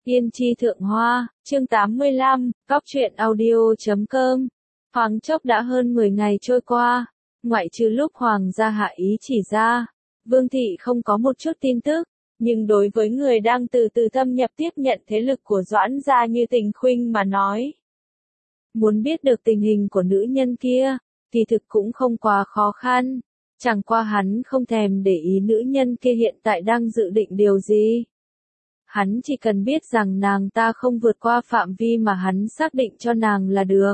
Yên chi thượng hoa, chương 85, góc truyện audio.com. Thoáng chốc đã hơn 10 ngày trôi qua, ngoại trừ lúc Hoàng gia hạ ý chỉ ra, Vương thị không có một chút tin tức, nhưng đối với người đang từ từ thâm nhập tiếp nhận thế lực của Doãn gia như Tình Khuynh mà nói. Muốn biết được tình hình của nữ nhân kia, thì thực cũng không quá khó khăn, chẳng qua hắn không thèm để ý nữ nhân kia hiện tại đang dự định điều gì. Hắn chỉ cần biết rằng nàng ta không vượt qua phạm vi mà hắn xác định cho nàng là được.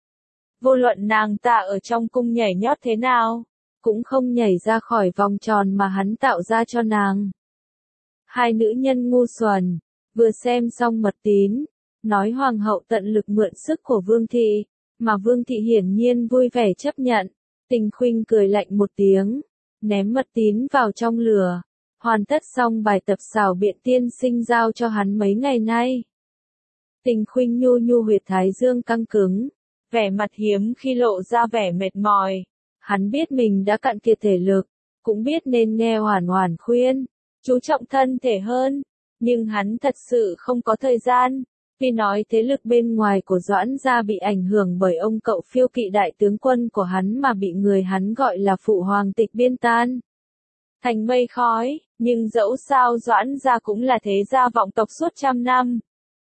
Vô luận nàng ta ở trong cung nhảy nhót thế nào, cũng không nhảy ra khỏi vòng tròn mà hắn tạo ra cho nàng. Hai nữ nhân ngu xuẩn, vừa xem xong mật tín, nói hoàng hậu tận lực mượn sức của Vương thị, mà Vương thị hiển nhiên vui vẻ chấp nhận. Tình Khuynh cười lạnh một tiếng, ném mật tín vào trong lửa. Hoàn tất xong bài tập xảo biện tiên sinh giao cho hắn mấy ngày nay. Tình Khuynh nhu nhu huyệt thái dương căng cứng, vẻ mặt hiếm khi lộ ra vẻ mệt mỏi. Hắn biết mình đã cạn kiệt thể lực, cũng biết nên nghe Hoàn Hoàn khuyên, chú trọng thân thể hơn, nhưng hắn thật sự không có thời gian. Vì nói thế lực bên ngoài của Doãn gia bị ảnh hưởng bởi ông cậu phiêu kỵ đại tướng quân của hắn mà bị người hắn gọi là phụ hoàng tịch biên tan thành mây khói, nhưng dẫu sao Doãn gia cũng là thế gia vọng tộc suốt trăm năm.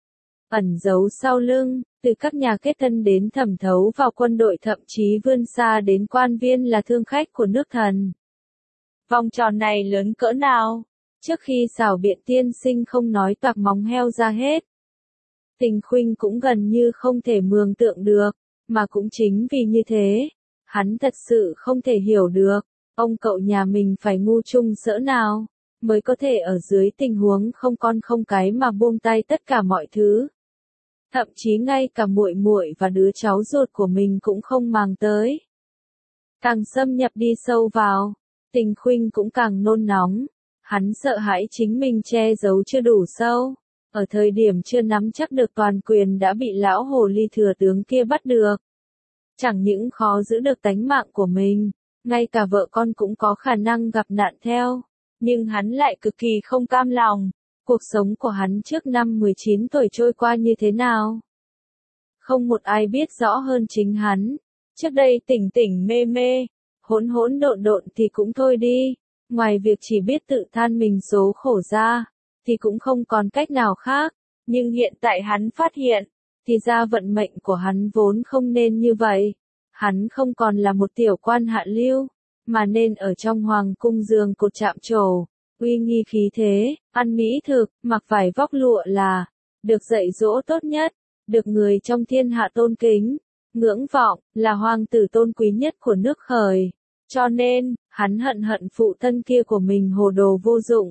Ẩn giấu sau lưng, từ các nhà kết thân đến thẩm thấu vào quân đội thậm chí vươn xa đến quan viên là thương khách của nước Thần. Vòng tròn này lớn cỡ nào? Trước khi xảo biện tiên sinh không nói toạc móng heo ra hết. Tình Khuynh cũng gần như không thể mường tượng được, mà cũng chính vì như thế, hắn thật sự không thể hiểu được. Ông cậu nhà mình phải ngu chung cỡ nào, mới có thể ở dưới tình huống không con không cái mà buông tay tất cả mọi thứ. Thậm chí ngay cả muội muội và đứa cháu ruột của mình cũng không màng tới. Càng xâm nhập đi sâu vào, Tình Khuynh cũng càng nôn nóng. Hắn sợ hãi chính mình che giấu chưa đủ sâu. Ở thời điểm chưa nắm chắc được toàn quyền đã bị lão hồ ly thừa tướng kia bắt được. Chẳng những khó giữ được tánh mạng của mình, ngay cả vợ con cũng có khả năng gặp nạn theo, nhưng hắn lại cực kỳ không cam lòng. Cuộc sống của hắn trước năm 19 tuổi trôi qua như thế nào? Không một ai biết rõ hơn chính hắn. Trước đây tỉnh tỉnh mê mê, hỗn hỗn độn độn thì cũng thôi đi, ngoài việc chỉ biết tự than mình số khổ ra, thì cũng không còn cách nào khác. Nhưng hiện tại hắn phát hiện, thì ra vận mệnh của hắn vốn không nên như vậy. Hắn không còn là một tiểu quan hạ lưu, mà nên ở trong hoàng cung giường cột chạm trổ, uy nghi khí thế, ăn mỹ thực, mặc vải vóc lụa là, được dạy dỗ tốt nhất, được người trong thiên hạ tôn kính, ngưỡng vọng, là hoàng tử tôn quý nhất của nước Khởi. Cho nên, hắn hận hận phụ thân kia của mình hồ đồ vô dụng.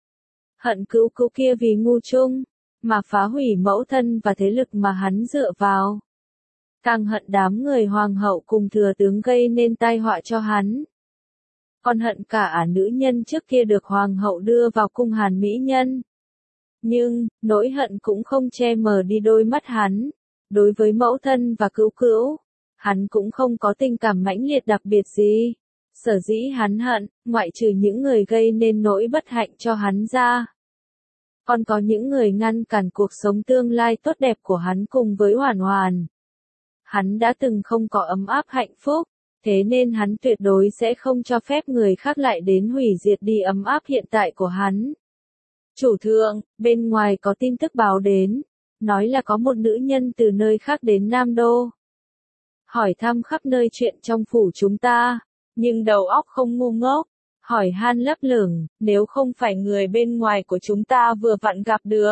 Hận cữu cữu kia vì ngu chung, mà phá hủy mẫu thân và thế lực mà hắn dựa vào. Càng hận đám người hoàng hậu cùng thừa tướng gây nên tai họa cho hắn. Còn hận cả nữ nhân trước kia được hoàng hậu đưa vào cung hàn mỹ nhân. Nhưng, nỗi hận cũng không che mờ đi đôi mắt hắn. Đối với mẫu thân và cữu cữu, hắn cũng không có tình cảm mãnh liệt đặc biệt gì. Sở dĩ hắn hận, ngoại trừ những người gây nên nỗi bất hạnh cho hắn ra. Còn có những người ngăn cản cuộc sống tương lai tốt đẹp của hắn cùng với Hoàn Hoàn. Hắn đã từng không có ấm áp hạnh phúc, thế nên hắn tuyệt đối sẽ không cho phép người khác lại đến hủy diệt đi ấm áp hiện tại của hắn. Chủ thượng, bên ngoài có tin tức báo đến, nói là có một nữ nhân từ nơi khác đến Nam Đô. Hỏi thăm khắp nơi chuyện trong phủ chúng ta, nhưng đầu óc không ngu ngốc, hỏi han lấp lửng, nếu không phải người bên ngoài của chúng ta vừa vặn gặp được.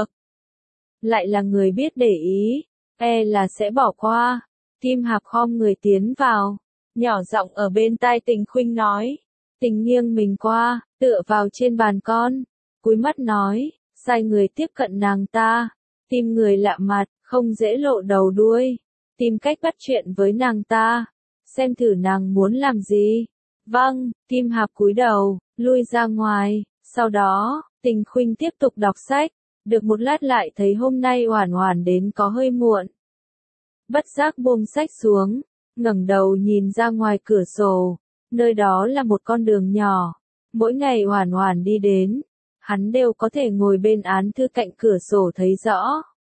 Lại là người biết để ý, là sẽ bỏ qua. Kim Hạp khom người tiến vào, nhỏ giọng ở bên tai Tình Khuynh nói. Tình nghiêng mình qua, tựa vào trên bàn con, cúi mắt nói, sai người tiếp cận nàng ta, tìm người lạ mặt, không dễ lộ đầu đuôi, tìm cách bắt chuyện với nàng ta, xem thử nàng muốn làm gì. Vâng, Kim Hạp cúi đầu, lui ra ngoài, sau đó, Tình Khuynh tiếp tục đọc sách, được một lát lại thấy hôm nay Hoàn Hoàn đến có hơi muộn. Bất giác buông sách xuống, ngẩng đầu nhìn ra ngoài cửa sổ, nơi đó là một con đường nhỏ, mỗi ngày Hoàn Hoàn đi đến, hắn đều có thể ngồi bên án thư cạnh cửa sổ thấy rõ.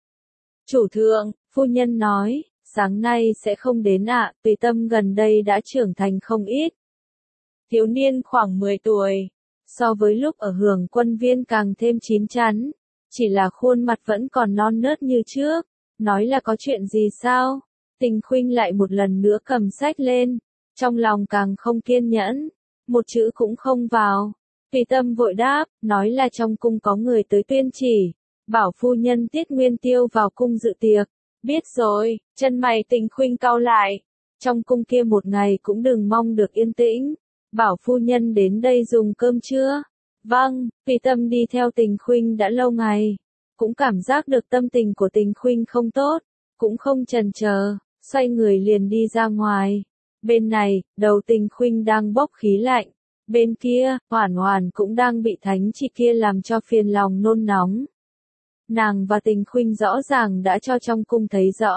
Chủ thượng, phu nhân nói, sáng nay sẽ không đến ạ, Tùy Tâm gần đây đã trưởng thành không ít. Thiếu niên khoảng 10 tuổi, so với lúc ở Hưởng Quân Viên càng thêm chín chắn, chỉ là khuôn mặt vẫn còn non nớt như trước. Nói là có chuyện gì sao? Tình Khuynh lại một lần nữa cầm sách lên, trong lòng càng không kiên nhẫn, một chữ cũng không vào. Tùy Tâm vội đáp, nói là trong cung có người tới tuyên chỉ, bảo phu nhân Tiết Nguyên Tiêu vào cung dự tiệc. Biết rồi, chân mày Tình Khuynh cau lại, trong cung kia một ngày cũng đừng mong được yên tĩnh, bảo phu nhân đến đây dùng cơm trưa. Vâng, Tùy Tâm đi theo Tình Khuynh đã lâu ngày, cũng cảm giác được tâm tình của Tình Khuynh không tốt, cũng không chần chờ, xoay người liền đi ra ngoài. Bên này, đầu Tình Khuynh đang bốc khí lạnh, bên kia, Hoản Hoản cũng đang bị thánh chị kia làm cho phiền lòng nôn nóng. Nàng và Tình Khuynh rõ ràng đã cho trong cung thấy rõ.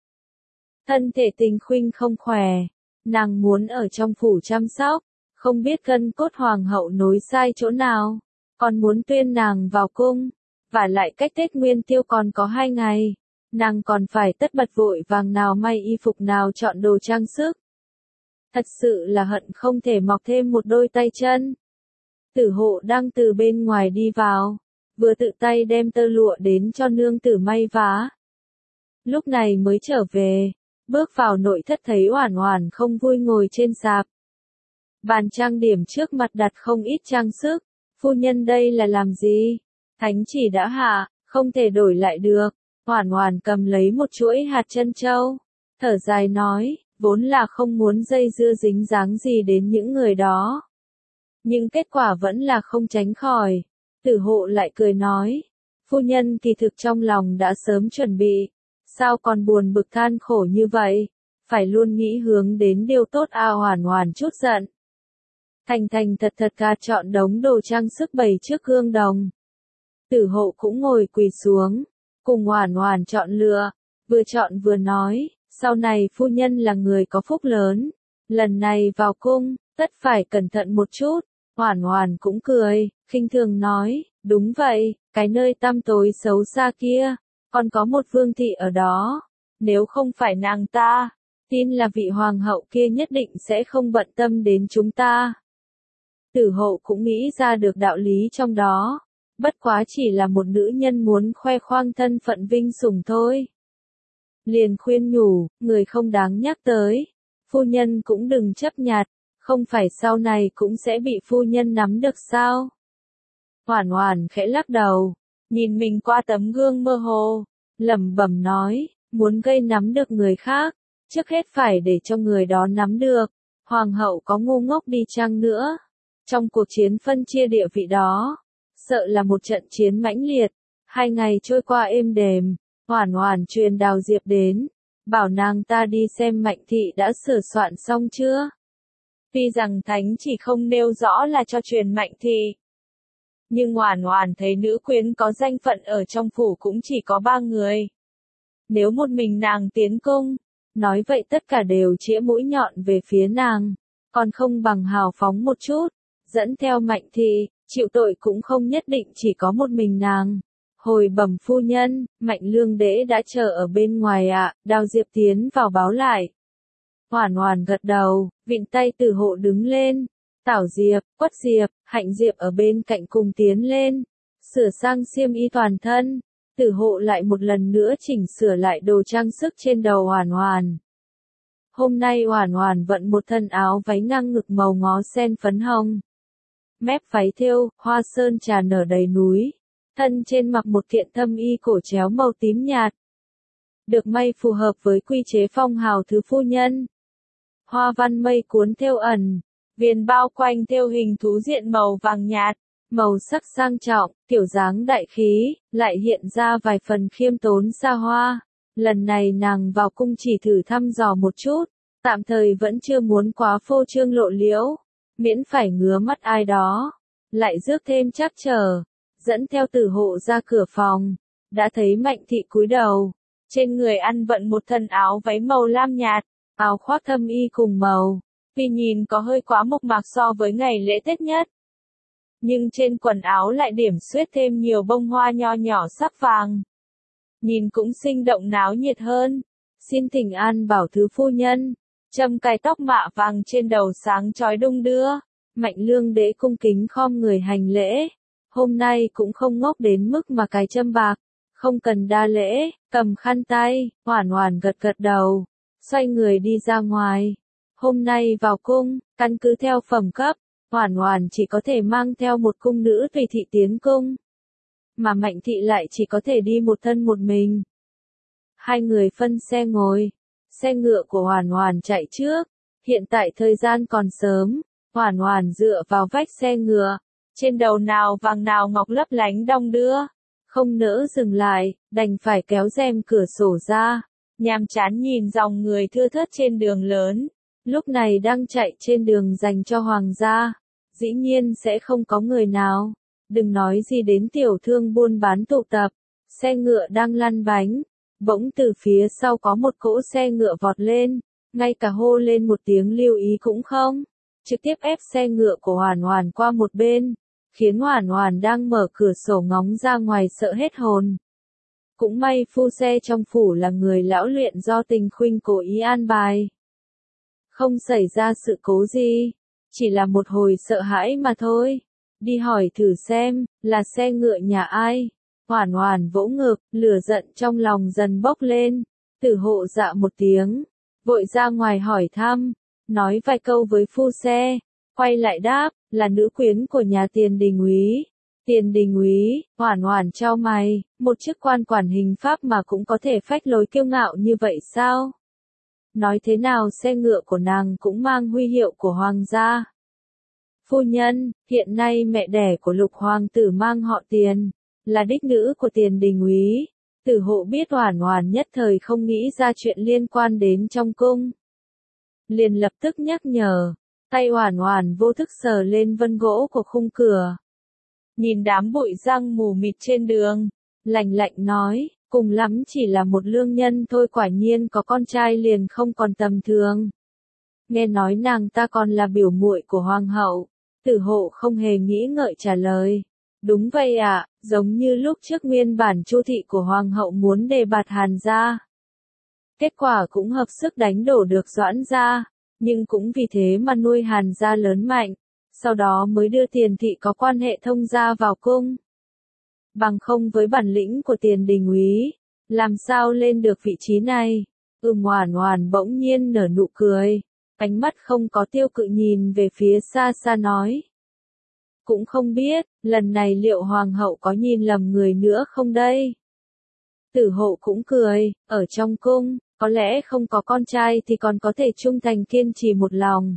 Thân thể Tình Khuynh không khỏe, nàng muốn ở trong phủ chăm sóc, không biết cân cốt hoàng hậu nối sai chỗ nào, còn muốn tuyên nàng vào cung, và lại cách Tết Nguyên Tiêu còn có 2 ngày, nàng còn phải tất bật vội vàng nào may y phục nào chọn đồ trang sức. Thật sự là hận không thể mọc thêm một đôi tay chân. Tử Hộ đang từ bên ngoài đi vào, vừa tự tay đem tơ lụa đến cho nương tử may vá. Lúc này mới trở về, bước vào nội thất thấy Hoản Hoản không vui ngồi trên sạp. Bàn trang điểm trước mặt đặt không ít trang sức, phu nhân đây là làm gì? Thánh chỉ đã hạ, không thể đổi lại được. Hoản Hoản cầm lấy một chuỗi hạt trân châu, thở dài nói, vốn là không muốn dây dưa dính dáng gì đến những người đó. Nhưng kết quả vẫn là không tránh khỏi. Tử Hộ lại cười nói, phu nhân kỳ thực trong lòng đã sớm chuẩn bị, sao còn buồn bực than khổ như vậy, phải luôn nghĩ hướng đến điều tốt à. Hoản Hoản chút giận. Thành thành thật thật gạt chọn đống đồ trang sức bày trước gương đồng. Tử Hộ cũng ngồi quỳ xuống, cùng Hoản Hoản chọn lựa, vừa chọn vừa nói, sau này phu nhân là người có phúc lớn, lần này vào cung, tất phải cẩn thận một chút. Hoản Hoản cũng cười, khinh thường nói, đúng vậy, cái nơi tăm tối xấu xa kia, còn có một vương thị ở đó, nếu không phải nàng ta, tin là vị hoàng hậu kia nhất định sẽ không bận tâm đến chúng ta. Tử Hộ cũng nghĩ ra được đạo lý trong đó, bất quá chỉ là một nữ nhân muốn khoe khoang thân phận vinh sủng thôi. Liền khuyên nhủ, người không đáng nhắc tới, phu nhân cũng đừng chấp nhặt, không phải sau này cũng sẽ bị phu nhân nắm được sao? Hoản Hoản khẽ lắc đầu, nhìn mình qua tấm gương mơ hồ, lẩm bẩm nói, muốn gây nắm được người khác, trước hết phải để cho người đó nắm được. Hoàng hậu có ngu ngốc đi chăng nữa, trong cuộc chiến phân chia địa vị đó, sợ là một trận chiến mãnh liệt. 2 ngày trôi qua êm đềm, Hoản Hoản truyền Đào Diệp đến, bảo nàng ta đi xem Mạnh thị đã sửa soạn xong chưa. Tuy rằng thánh chỉ không nêu rõ là cho truyền Mạnh thị, nhưng Hoản Hoản thấy nữ quyến có danh phận ở trong phủ cũng chỉ có 3 người. Nếu một mình nàng tiến cung, nói vậy tất cả đều chĩa mũi nhọn về phía nàng, còn không bằng hào phóng một chút, dẫn theo Mạnh thị, chịu tội cũng không nhất định chỉ có một mình nàng. Hồi bẩm phu nhân, Mạnh Lương Đễ đã chờ ở bên ngoài ạ. Đào Diệp tiến vào báo lại. Hoản Hoản gật đầu, vịn tay Tử Hộ đứng lên. Tảo Diệp, Quất Diệp, Hạnh Diệp ở bên cạnh cùng tiến lên, sửa sang xiêm y toàn thân. Tử Hộ lại một lần nữa chỉnh sửa lại đồ trang sức trên đầu Hoản Hoản. Hôm nay Hoản Hoản vận một thân áo váy ngang ngực màu ngó sen phấn hồng. Mép váy thêu, hoa sơn trà nở đầy núi. Thân trên mặc một kiện thâm y cổ chéo màu tím nhạt. Được may phù hợp với quy chế phong hào thứ phu nhân. Hoa văn mây cuốn thêu ẩn, viền bao quanh thêu hình thú diện màu vàng nhạt, màu sắc sang trọng, kiểu dáng đại khí, lại hiện ra vài phần khiêm tốn xa hoa. Lần này nàng vào cung chỉ thử thăm dò một chút, tạm thời vẫn chưa muốn quá phô trương lộ liễu, miễn phải ngứa mắt ai đó, lại rước thêm trắc trở. Dẫn theo Tử Hộ ra cửa phòng, đã thấy Mạnh thị cúi đầu, trên người ăn vận một thân áo váy màu lam nhạt, áo khoác thâm y cùng màu, tuy nhìn có hơi quá mộc mạc so với ngày lễ Tết nhất. nhưng trên quần áo lại điểm xuyết thêm nhiều bông hoa nho nhỏ sắc vàng. Nhìn cũng sinh động náo nhiệt hơn. Xin thỉnh an bảo thứ phu nhân. Trâm cài tóc mạ vàng trên đầu sáng chói đung đưa. Mạnh Lương Đế cung kính khom người hành lễ. Hôm nay cũng không ngốc đến mức mà cài trâm bạc. Không cần đa lễ, cầm khăn tay, Hoản Hoản gật gật đầu. Xoay người đi ra ngoài. Hôm nay vào cung, căn cứ theo phẩm cấp, Hoản Hoản chỉ có thể mang theo một cung nữ tùy thị tiến cung. Mà Mạnh thị lại chỉ có thể đi một thân một mình. Hai người phân xe ngồi. Xe ngựa của Hoản Hoản chạy trước. Hiện tại thời gian còn sớm. Hoản Hoản dựa vào vách xe ngựa. Trên đầu nào vàng nào ngọc lấp lánh đong đưa. Không nỡ dừng lại, đành phải kéo rèm cửa sổ ra. Nhàm chán nhìn dòng người thưa thớt trên đường lớn. Lúc này đang chạy trên đường dành cho hoàng gia. Dĩ nhiên sẽ không có người nào. Đừng nói gì đến tiểu thương buôn bán tụ tập. Xe ngựa đang lăn bánh. Bỗng từ phía sau có một cỗ xe ngựa vọt lên. Ngay cả hô lên một tiếng lưu ý cũng không. Trực tiếp ép xe ngựa của Hoản Hoản qua một bên. Khiến Hoản Hoản đang mở cửa sổ ngóng ra ngoài sợ hết hồn. Cũng may phu xe trong phủ là người lão luyện do Tình Khuynh cố ý an bài. Không xảy ra sự cố gì. Chỉ là một hồi sợ hãi mà thôi. Đi hỏi thử xem, là xe ngựa nhà ai? Hoản Hoản vỗ ngực, lửa giận trong lòng dần bốc lên. Tử Hộ dạ một tiếng. Vội ra ngoài hỏi thăm. Nói vài câu với phu xe. Quay lại đáp, là nữ quyến của nhà Tiền Đình úy. Tiền Đình úy, Hoản Hoản chau mày, một chức quan quản hình pháp mà cũng có thể phách lối kiêu ngạo như vậy sao? Nói thế nào xe ngựa của nàng cũng mang huy hiệu của hoàng gia. Phu nhân, hiện nay mẹ đẻ của Lục hoàng tử mang họ Tiền, là đích nữ của Tiền Đình úy. Tử Hộ biết Hoản Hoản nhất thời không nghĩ ra chuyện liên quan đến trong cung. Liền lập tức nhắc nhở. Tay Hoản Hoản vô thức sờ lên vân gỗ của khung cửa. Nhìn đám bụi răng mù mịt trên đường, lạnh lạnh nói, cùng lắm chỉ là một lương nhân thôi, quả nhiên có con trai liền không còn tầm thường. Nghe nói nàng ta còn là biểu muội của hoàng hậu. Tử Hộ không hề nghĩ ngợi trả lời. Đúng vậy ạ, giống như lúc trước nguyên bản Chu thị của hoàng hậu muốn đề bạt Hàn gia. Kết quả cũng hợp sức đánh đổ được Doãn gia. Nhưng cũng vì thế mà nuôi Hàn gia lớn mạnh, sau đó mới đưa Tiền thị có quan hệ thông gia vào cung. Bằng không với bản lĩnh của Tiền Đình úy, làm sao lên được vị trí này? Hoản Hoản bỗng nhiên nở nụ cười, ánh mắt không có tiêu cự nhìn về phía xa xa nói. Cũng không biết, lần này liệu hoàng hậu có nhìn lầm người nữa không đây? Tử Hộ cũng cười, ở trong cung. Có lẽ không có con trai thì còn có thể trung thành kiên trì một lòng.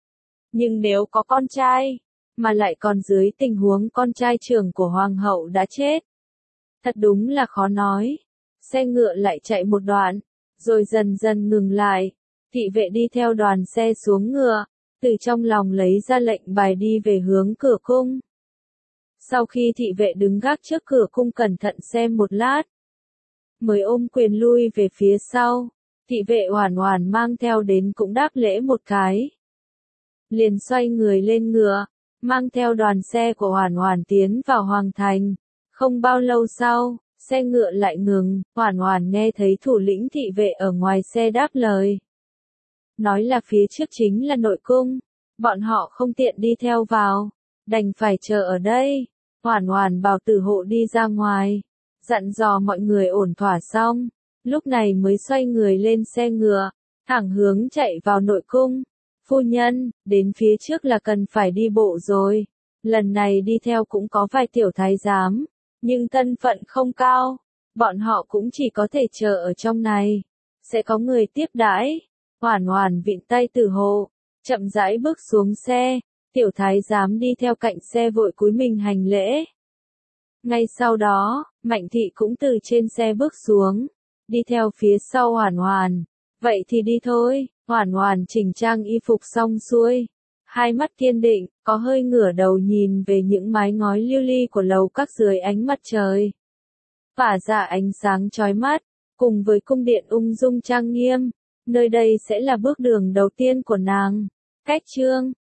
Nhưng nếu có con trai, mà lại còn dưới tình huống con trai trưởng của hoàng hậu đã chết. Thật đúng là khó nói. Xe ngựa lại chạy một đoạn, rồi dần dần ngừng lại. Thị vệ đi theo đoàn xe xuống ngựa, từ trong lòng lấy ra lệnh bài đi về hướng cửa cung. Sau khi thị vệ đứng gác trước cửa cung cẩn thận xem một lát, mới ôm quyền lui về phía sau. Thị vệ Hoản Hoản mang theo đến cũng đáp lễ một cái. Liền xoay người lên ngựa, mang theo đoàn xe của Hoản Hoản tiến vào hoàng thành. Không bao lâu sau, xe ngựa lại ngừng, Hoản Hoản nghe thấy thủ lĩnh thị vệ ở ngoài xe đáp lời. Nói là phía trước chính là nội cung, bọn họ không tiện đi theo vào, đành phải chờ ở đây. Hoản Hoản bảo Tử Hộ đi ra ngoài, dặn dò mọi người ổn thỏa xong, lúc này mới xoay người lên xe ngựa, thẳng hướng chạy vào nội cung. Phu nhân, đến phía trước là cần phải đi bộ rồi. Lần này đi theo cũng có vài tiểu thái giám, nhưng thân phận không cao, bọn họ cũng chỉ có thể chờ ở trong này. Sẽ có người tiếp đãi. Hoản Hoản vịn tay Tử Hộ, chậm rãi bước xuống xe, tiểu thái giám đi theo cạnh xe vội cúi mình hành lễ. Ngay sau đó, Mạnh thị cũng từ trên xe bước xuống, đi theo phía sau Hoản Hoản. Vậy thì đi thôi. Hoản Hoản chỉnh trang y phục xong xuôi, hai mắt kiên định, có hơi ngửa đầu nhìn về những mái ngói lưu ly của lầu các dưới ánh mặt trời. Phả ra ánh sáng chói mắt, cùng với cung điện ung dung trang nghiêm, nơi đây sẽ là bước đường đầu tiên của nàng. Cách chương